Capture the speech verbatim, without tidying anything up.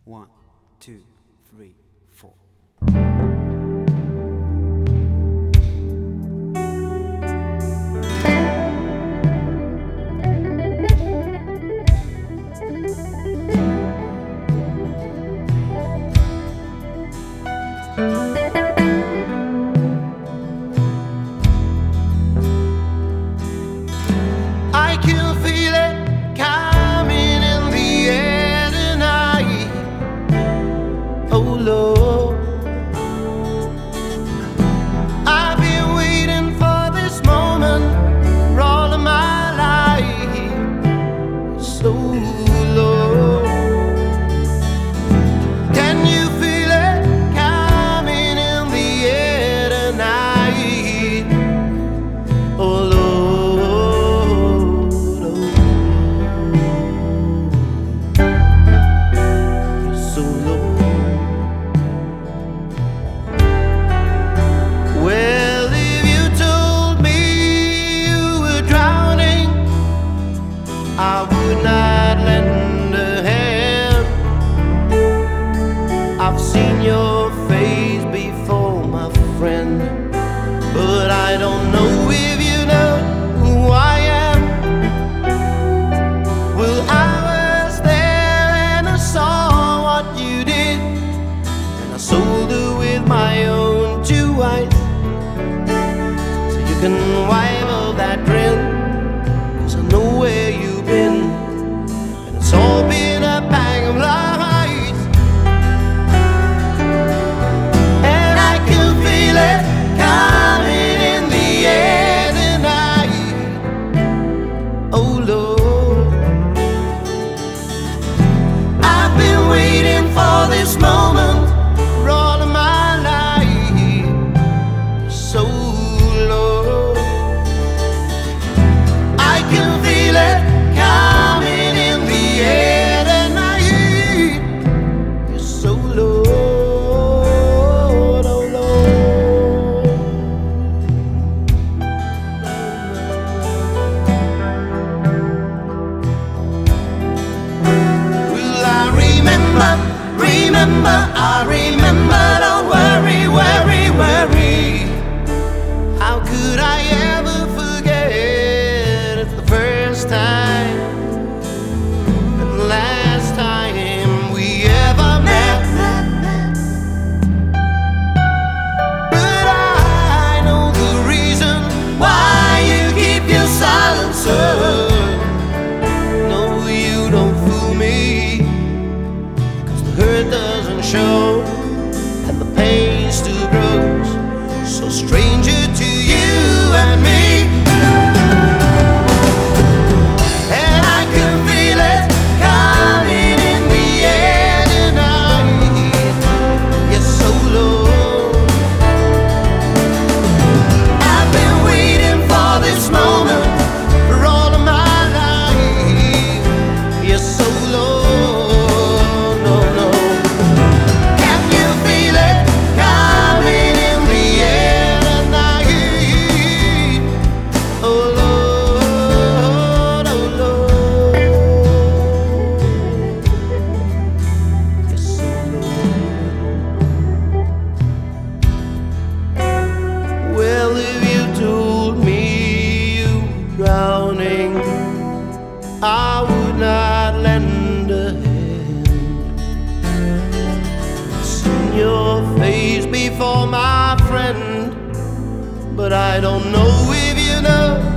One, two, three, four. I can feel it coming in the air tonight. Oh Lord, I've been waiting for this moment for all of my life. So Lord, can you feel it coming in the air tonight? Oh Lord. I would not lend a hand. I've seen your face before, my friend, but I don't know if you know who I am. Well, I was there and I saw what you did, and I sold her with my own two eyes. So you can wipe all that grin, 'cause I know where you've been, and it's all been a bang of lies. And I can feel it coming in the air tonight. Oh Lord, I've been waiting for this moment for all of my life. So Lord, I can feel it coming in the air tonight. You're so Lord, oh Lord. Will I remember, remember, I remember, don't worry, worry, worry. How could I ever forget? It's the first time and last time we ever met. But I know the reason why you keep your silence, sir. No, you don't fool me, 'cause the hurt doesn't show and the pain still grows. So stranger to you and me, and I can feel it coming in the air tonight. Yes, so Lord, I've been waiting for this moment for all of my life. Yes, so Lord, no, no. Can you feel it coming in the air tonight? Oh Lord, oh Lord. Yes, so Lord. Well, if you told me you were drowning, I would not lend a hand. I've seen your face before, my friend, but I don't know if you know